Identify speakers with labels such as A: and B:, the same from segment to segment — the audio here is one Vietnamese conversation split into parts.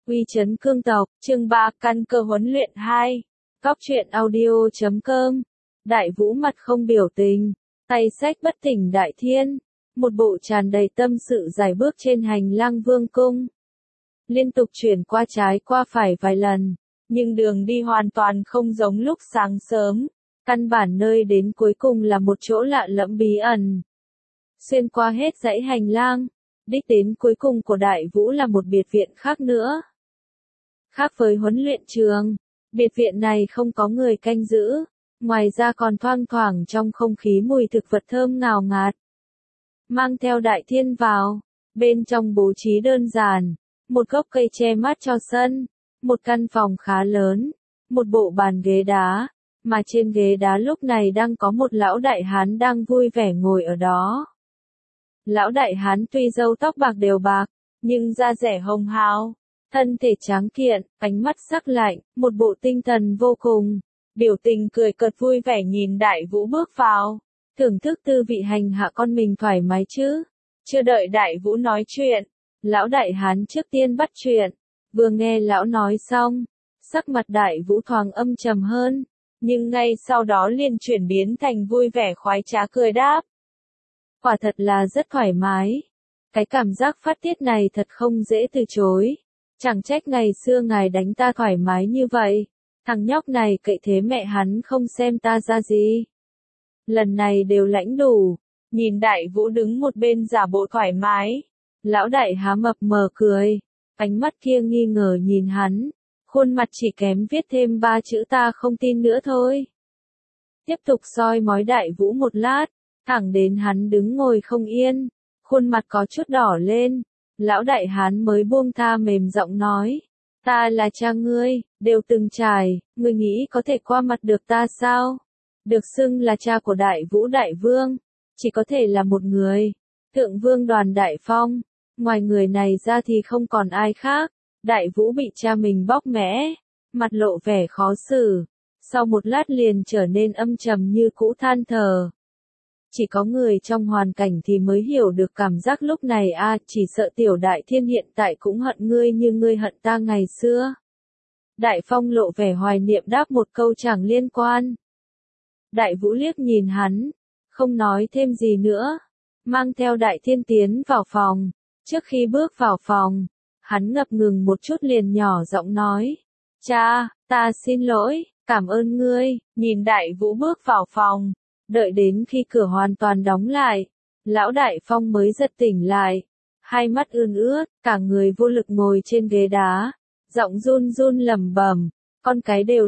A: Uy chấn cương tộc, chương 3, căn cơ huấn luyện 2. Góc truyện audio.com. Đại Vũ mặt không biểu tình, tay xách bất tỉnh Đại Thiên, một bộ tràn đầy tâm sự dài bước trên hành lang vương cung. Liên tục chuyển qua trái qua phải vài lần, nhưng đường đi hoàn toàn không giống lúc sáng sớm, căn bản nơi đến cuối cùng là một chỗ lạ lẫm bí ẩn. Xuyên qua hết dãy hành lang, đích đến cuối cùng của Đại Vũ là một biệt viện khác nữa. Khác với huấn luyện trường, biệt viện này không có người canh giữ, ngoài ra còn thoang thoảng trong không khí mùi thực vật thơm ngào ngạt. Mang theo Đại Thiên vào, bên trong bố trí đơn giản, một gốc cây che mát cho sân, một căn phòng khá lớn, một bộ bàn ghế đá, mà trên ghế đá lúc này đang có một lão đại hán đang vui vẻ ngồi ở đó. Lão đại hán tuy râu tóc bạc đều bạc, nhưng da dẻ hồng hào, thân thể tráng kiện, ánh mắt sắc lạnh, một bộ tinh thần vô cùng, biểu tình cười cợt vui vẻ nhìn Đại Vũ bước vào, thưởng thức tư vị hành hạ con mình thoải mái chứ. Chưa đợi Đại Vũ nói chuyện, lão đại hán trước tiên bắt chuyện, vừa nghe lão nói xong, sắc mặt Đại Vũ thoáng âm trầm hơn, nhưng ngay sau đó liền chuyển biến thành vui vẻ khoái trá cười đáp. Quả thật là rất thoải mái. Cái cảm giác phát tiết này thật không dễ từ chối. Chẳng trách ngày xưa ngài đánh ta thoải mái như vậy. Thằng nhóc này cậy thế mẹ hắn không xem ta ra gì. Lần này đều lãnh đủ. Nhìn Đại Vũ đứng một bên giả bộ thoải mái. Lão đại há mập mờ cười. Ánh mắt kia nghi ngờ nhìn hắn. Khuôn mặt chỉ kém viết thêm 3 chữ ta không tin nữa thôi. Tiếp tục soi mói Đại Vũ một lát. Thẳng đến hắn đứng ngồi không yên, khuôn mặt có chút đỏ lên, lão đại hán mới buông tha mềm giọng nói, ta là cha ngươi, đều từng trải, ngươi nghĩ có thể qua mặt được ta sao? Được xưng là cha của Đại Vũ Đại Vương, chỉ có thể là một người, Thượng Vương Đoàn Đại Phong, ngoài người này ra thì không còn ai khác. Đại Vũ bị cha mình bóc mẽ, mặt lộ vẻ khó xử, sau một lát liền trở nên âm trầm như cũ than thở. Chỉ có người trong hoàn cảnh thì mới hiểu được cảm giác lúc này chỉ sợ tiểu Đại Thiên hiện tại cũng hận ngươi như ngươi hận ta ngày xưa. Đại Phong lộ vẻ hoài niệm đáp một câu chẳng liên quan. Đại Vũ liếc nhìn hắn, không nói thêm gì nữa, mang theo Đại Thiên tiến vào phòng. Trước khi bước vào phòng, hắn ngập ngừng một chút liền nhỏ giọng nói, cha, ta xin lỗi, cảm ơn ngươi. Nhìn Đại Vũ bước vào phòng. Đợi đến khi cửa hoàn toàn đóng lại, lão Đại Phong mới giật tỉnh lại, hai mắt ươn ướt, cả người vô lực ngồi trên ghế đá, giọng run run lẩm bẩm, con cái đều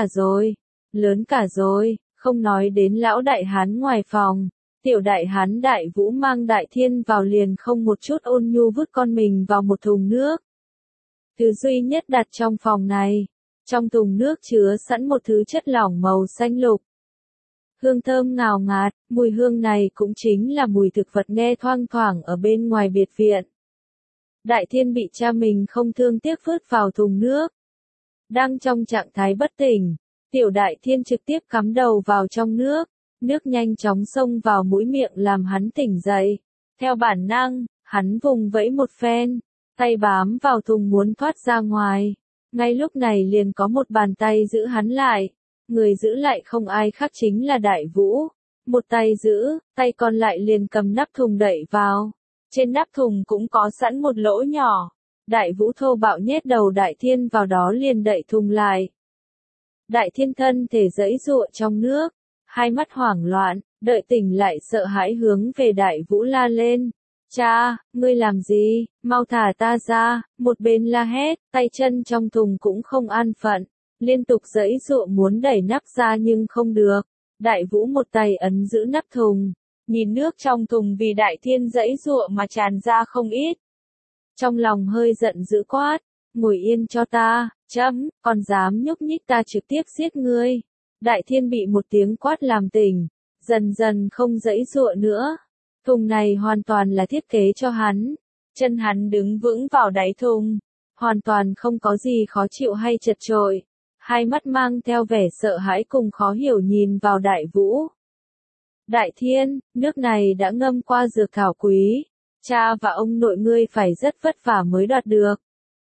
A: lớn cả rồi, không nói đến lão đại hán ngoài phòng, tiểu đại hán Đại Vũ mang Đại Thiên vào liền không một chút ôn nhu vứt con mình vào một thùng nước. Thứ duy nhất đặt trong phòng này, trong thùng nước chứa sẵn một thứ chất lỏng màu xanh lục. Hương thơm ngào ngạt, mùi hương này cũng chính là mùi thực vật nghe thoang thoảng ở bên ngoài biệt viện. Đại Thiên bị cha mình không thương tiếc vứt vào thùng nước. Đang trong trạng thái bất tỉnh, tiểu Đại Thiên trực tiếp cắm đầu vào trong nước, nước nhanh chóng xông vào mũi miệng làm hắn tỉnh dậy. Theo bản năng, hắn vùng vẫy một phen, tay bám vào thùng muốn thoát ra ngoài. Ngay lúc này liền có một bàn tay giữ hắn lại. Người giữ lại không ai khác chính là Đại Vũ. Một tay giữ, tay còn lại liền cầm nắp thùng đẩy vào. Trên nắp thùng cũng có sẵn một lỗ nhỏ. Đại Vũ thô bạo nhét đầu Đại Thiên vào đó liền đậy thùng lại. Đại Thiên thân thể giãy giụa trong nước, hai mắt hoảng loạn, đợi tỉnh lại sợ hãi hướng về Đại Vũ la lên. Cha, ngươi làm gì, mau thả ta ra, một bên la hét, tay chân trong thùng cũng không an phận. Liên tục giãy giụa muốn đẩy nắp ra nhưng không được. Đại Vũ một tay ấn giữ nắp thùng, nhìn nước trong thùng vì Đại Thiên giãy giụa mà tràn ra không ít. Trong lòng hơi giận dữ quát, ngồi yên cho ta, còn dám nhúc nhích ta trực tiếp giết ngươi. Đại Thiên bị một tiếng quát làm tỉnh, dần dần không giãy giụa nữa. Thùng này hoàn toàn là thiết kế cho hắn, chân hắn đứng vững vào đáy thùng, hoàn toàn không có gì khó chịu hay chật chội. Hai mắt mang theo vẻ sợ hãi cùng khó hiểu nhìn vào Đại Vũ. Đại Thiên, nước này đã ngâm qua dược thảo quý, cha và ông nội ngươi phải rất vất vả mới đoạt được.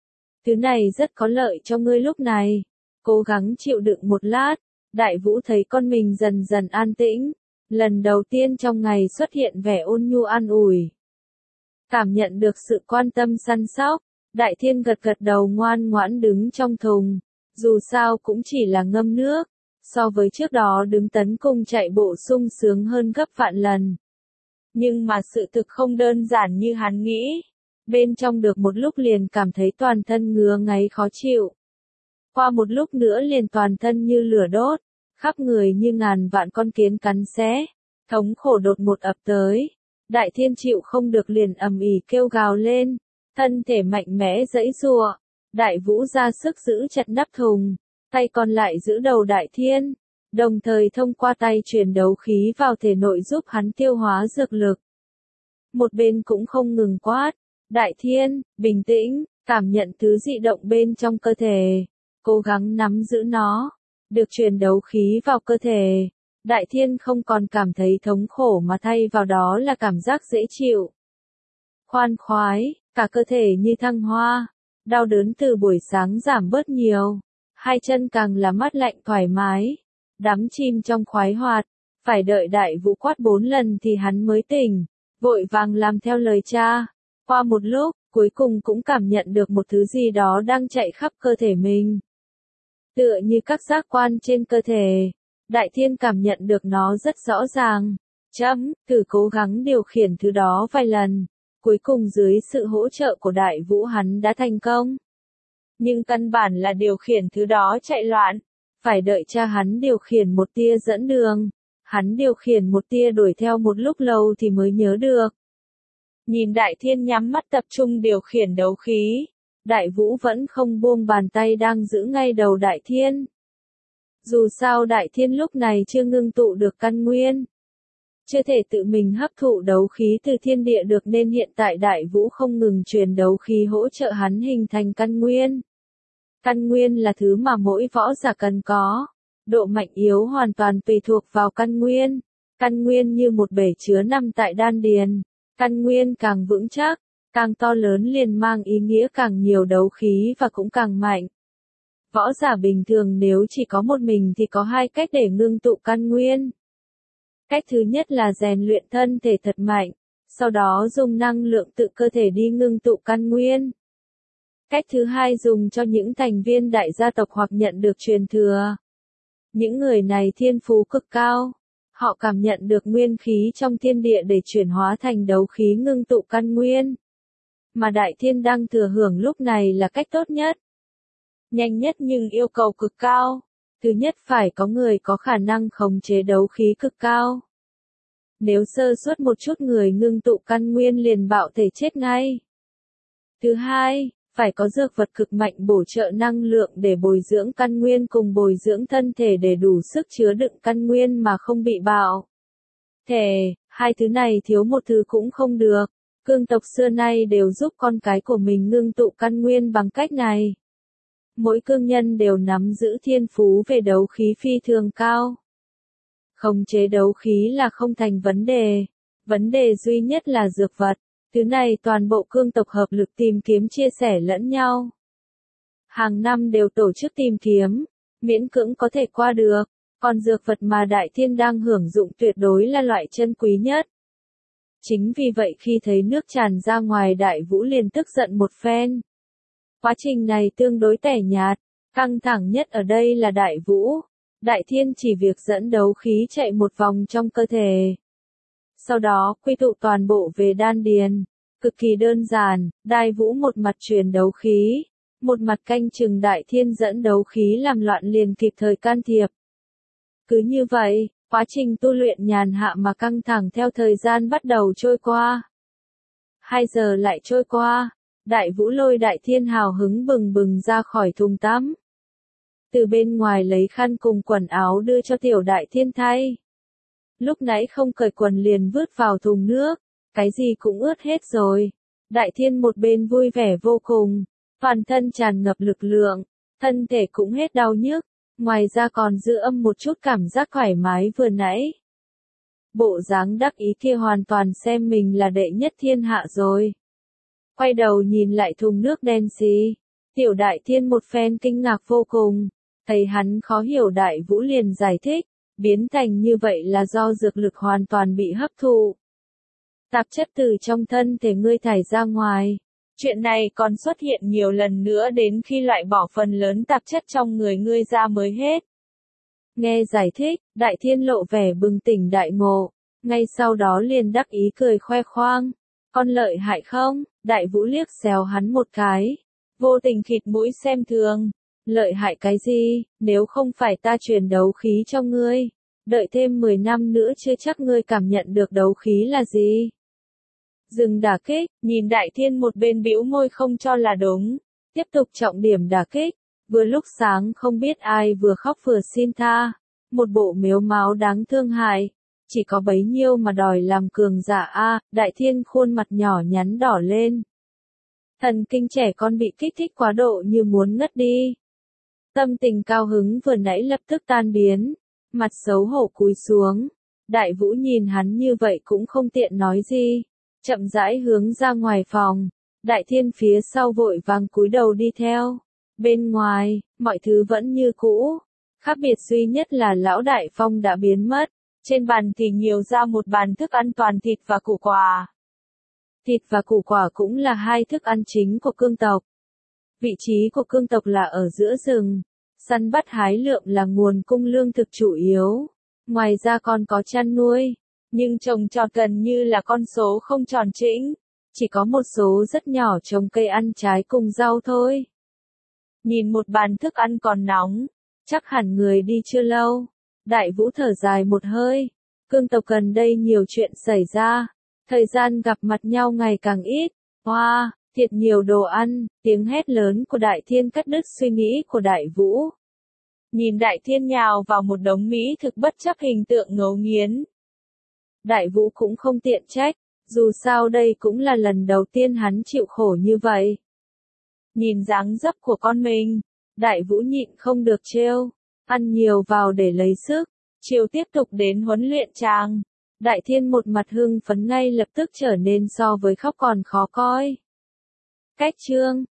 A: Thứ này rất có lợi cho ngươi lúc này. Cố gắng chịu đựng một lát. Đại Vũ thấy con mình dần dần an tĩnh. Lần đầu tiên trong ngày xuất hiện vẻ ôn nhu an ủi. Cảm nhận được sự quan tâm săn sóc. Đại Thiên gật gật đầu ngoan ngoãn đứng trong thùng. Dù sao cũng chỉ là ngâm nước. So với trước đó đứng tấn cùng chạy bộ sung sướng hơn gấp vạn lần. Nhưng mà sự thực không đơn giản như hắn nghĩ. Bên trong được một lúc liền cảm thấy toàn thân ngứa ngáy khó chịu. Qua một lúc nữa liền toàn thân như lửa đốt, khắp người như ngàn vạn con kiến cắn xé. Thống khổ đột ngột ập tới. Đại Thiên chịu không được liền ầm ĩ kêu gào lên. Thân thể mạnh mẽ giãy giụa. Đại Vũ ra sức giữ chặt nắp thùng. Tay còn lại giữ đầu Đại Thiên. Đồng thời thông qua tay truyền đấu khí vào thể nội giúp hắn tiêu hóa dược lực. Một bên cũng không ngừng quát. Đại Thiên, bình tĩnh, cảm nhận thứ dị động bên trong cơ thể. Cố gắng nắm giữ nó. Được truyền đấu khí vào cơ thể. Đại Thiên không còn cảm thấy thống khổ mà thay vào đó là cảm giác dễ chịu. Khoan khoái, cả cơ thể như thăng hoa. Đau đớn từ buổi sáng giảm bớt nhiều. Hai chân càng là mát lạnh thoải mái. Đắm chìm trong khoái hoạt. Phải đợi Đại Vũ quát 4 lần thì hắn mới tỉnh. Vội vàng làm theo lời cha. Qua một lúc, cuối cùng cũng cảm nhận được một thứ gì đó đang chạy khắp cơ thể mình. Tựa như các giác quan trên cơ thể. Đại Thiên cảm nhận được nó rất rõ ràng. Thử cố gắng điều khiển thứ đó vài lần. Cuối cùng dưới sự hỗ trợ của Đại Vũ hắn đã thành công. Nhưng căn bản là điều khiển thứ đó chạy loạn. Phải đợi cha hắn điều khiển một tia dẫn đường. Hắn điều khiển một tia đuổi theo một lúc lâu thì mới nhớ được. Nhìn Đại Thiên nhắm mắt tập trung điều khiển đấu khí. Đại Vũ vẫn không buông bàn tay đang giữ ngay đầu Đại Thiên. Dù sao Đại Thiên lúc này chưa ngưng tụ được căn nguyên. Chưa thể tự mình hấp thụ đấu khí từ thiên địa được nên hiện tại Đại Vũ không ngừng truyền đấu khí hỗ trợ hắn hình thành căn nguyên. Căn nguyên là thứ mà mỗi võ giả cần có. Độ mạnh yếu hoàn toàn tùy thuộc vào căn nguyên. Căn nguyên như một bể chứa nằm tại đan điền. Căn nguyên càng vững chắc, càng to lớn liền mang ý nghĩa càng nhiều đấu khí và cũng càng mạnh. Võ giả bình thường nếu chỉ có một mình thì có hai cách để ngưng tụ căn nguyên. Cách thứ nhất là rèn luyện thân thể thật mạnh, sau đó dùng năng lượng tự cơ thể đi ngưng tụ căn nguyên. Cách thứ hai dùng cho những thành viên đại gia tộc hoặc nhận được truyền thừa. Những người này thiên phú cực cao. Họ cảm nhận được nguyên khí trong thiên địa để chuyển hóa thành đấu khí ngưng tụ căn nguyên. Mà Đại Thiên đang thừa hưởng lúc này là cách tốt nhất. Nhanh nhất nhưng yêu cầu cực cao. Thứ nhất phải có người có khả năng khống chế đấu khí cực cao. Nếu sơ suất một chút người ngưng tụ căn nguyên liền bạo thể chết ngay. Thứ hai, phải có dược vật cực mạnh bổ trợ năng lượng để bồi dưỡng căn nguyên cùng bồi dưỡng thân thể để đủ sức chứa đựng căn nguyên mà không bị bạo thể. Hai thứ này thiếu một thứ cũng không được. Cương tộc xưa nay đều giúp con cái của mình ngưng tụ căn nguyên bằng cách này. Mỗi cương nhân đều nắm giữ thiên phú về đấu khí phi thường cao. Khống chế đấu khí là không thành vấn đề. Vấn đề duy nhất là dược vật. Thứ này toàn bộ cương tộc hợp lực tìm kiếm chia sẻ lẫn nhau. Hàng năm đều tổ chức tìm kiếm, miễn cưỡng có thể qua được. Còn dược vật mà Đại Thiên đang hưởng dụng tuyệt đối là loại chân quý nhất. Chính vì vậy khi thấy nước tràn ra ngoài Đại Vũ liền tức giận một phen. Quá trình này tương đối tẻ nhạt, căng thẳng nhất ở đây là Đại Vũ. Đại Thiên chỉ việc dẫn đấu khí chạy một vòng trong cơ thể. Sau đó quy tụ toàn bộ về đan điền. Cực kỳ đơn giản, Đại Vũ một mặt truyền đấu khí, một mặt canh chừng Đại Thiên dẫn đấu khí làm loạn liền kịp thời can thiệp. Cứ như vậy, quá trình tu luyện nhàn hạ mà căng thẳng theo thời gian bắt đầu trôi qua. 2 giờ lại trôi qua, Đại Vũ lôi Đại Thiên hào hứng bừng bừng ra khỏi thùng tắm. Từ bên ngoài lấy khăn cùng quần áo đưa cho tiểu Đại Thiên thay. Lúc nãy không cởi quần liền vứt vào thùng nước, cái gì cũng ướt hết rồi. Đại Thiên một bên vui vẻ vô cùng, toàn thân tràn ngập lực lượng, thân thể cũng hết đau nhức, ngoài ra còn giữ âm một chút cảm giác thoải mái vừa nãy. Bộ dáng đắc ý kia hoàn toàn xem mình là đệ nhất thiên hạ rồi. Quay đầu nhìn lại thùng nước đen xì, Tiểu Đại Thiên một phen kinh ngạc vô cùng, thấy hắn khó hiểu Đại Vũ liền giải thích, biến thành như vậy là do dược lực hoàn toàn bị hấp thụ. Tạp chất từ trong thân thể ngươi thải ra ngoài. Chuyện này còn xuất hiện nhiều lần nữa đến khi loại bỏ phần lớn tạp chất trong người ngươi ra mới hết. Nghe giải thích, Đại Thiên lộ vẻ bừng tỉnh đại ngộ, ngay sau đó liền đắc ý cười khoe khoang. Con lợi hại không? Đại Vũ liếc xéo hắn một cái, vô tình khịt mũi xem thường. Lợi hại cái gì, nếu không phải ta truyền đấu khí cho ngươi, đợi thêm 10 năm nữa chưa chắc ngươi cảm nhận được đấu khí là gì. Dừng đả kích, nhìn Đại Thiên một bên bĩu môi không cho là đúng, tiếp tục trọng điểm đả kích, vừa lúc sáng không biết ai vừa khóc vừa xin tha, một bộ mếu máo đáng thương hại, chỉ có bấy nhiêu mà đòi làm cường giả a. Đại Thiên khuôn mặt nhỏ nhắn đỏ lên. Thần kinh trẻ con bị kích thích quá độ như muốn ngất đi. Tâm tình cao hứng vừa nãy lập tức tan biến, mặt xấu hổ cúi xuống. Đại Vũ nhìn hắn như vậy cũng không tiện nói gì, chậm rãi hướng ra ngoài phòng. Đại Thiên phía sau vội vàng cúi đầu đi theo. Bên ngoài, mọi thứ vẫn như cũ, khác biệt duy nhất là lão Đại Phong đã biến mất. Trên bàn thì nhiều ra một bàn thức ăn toàn thịt và củ quả. Thịt và củ quả cũng là hai thức ăn chính của cương tộc. Vị trí của cương tộc là ở giữa rừng, săn bắt hái lượm là nguồn cung lương thực chủ yếu. Ngoài ra còn có chăn nuôi, nhưng trồng trọt gần như là con số không tròn chỉnh, chỉ có một số rất nhỏ trồng cây ăn trái cùng rau thôi. Nhìn một bàn thức ăn còn nóng, chắc hẳn người đi chưa lâu. Đại Vũ thở dài một hơi, cương tộc gần đây nhiều chuyện xảy ra, thời gian gặp mặt nhau ngày càng ít. Hoa, thiệt nhiều đồ ăn, tiếng hét lớn của Đại Thiên cắt đứt suy nghĩ của Đại Vũ. Nhìn Đại Thiên nhào vào một đống mỹ thực bất chấp hình tượng ngấu nghiến. Đại Vũ cũng không tiện trách, dù sao đây cũng là lần đầu tiên hắn chịu khổ như vậy. Nhìn dáng dấp của con mình, Đại Vũ nhịn không được trêu, ăn nhiều vào để lấy sức, chiều tiếp tục đến huấn luyện chàng. Đại Thiên một mặt hưng phấn ngay lập tức trở nên so với khóc còn khó coi. Cách chương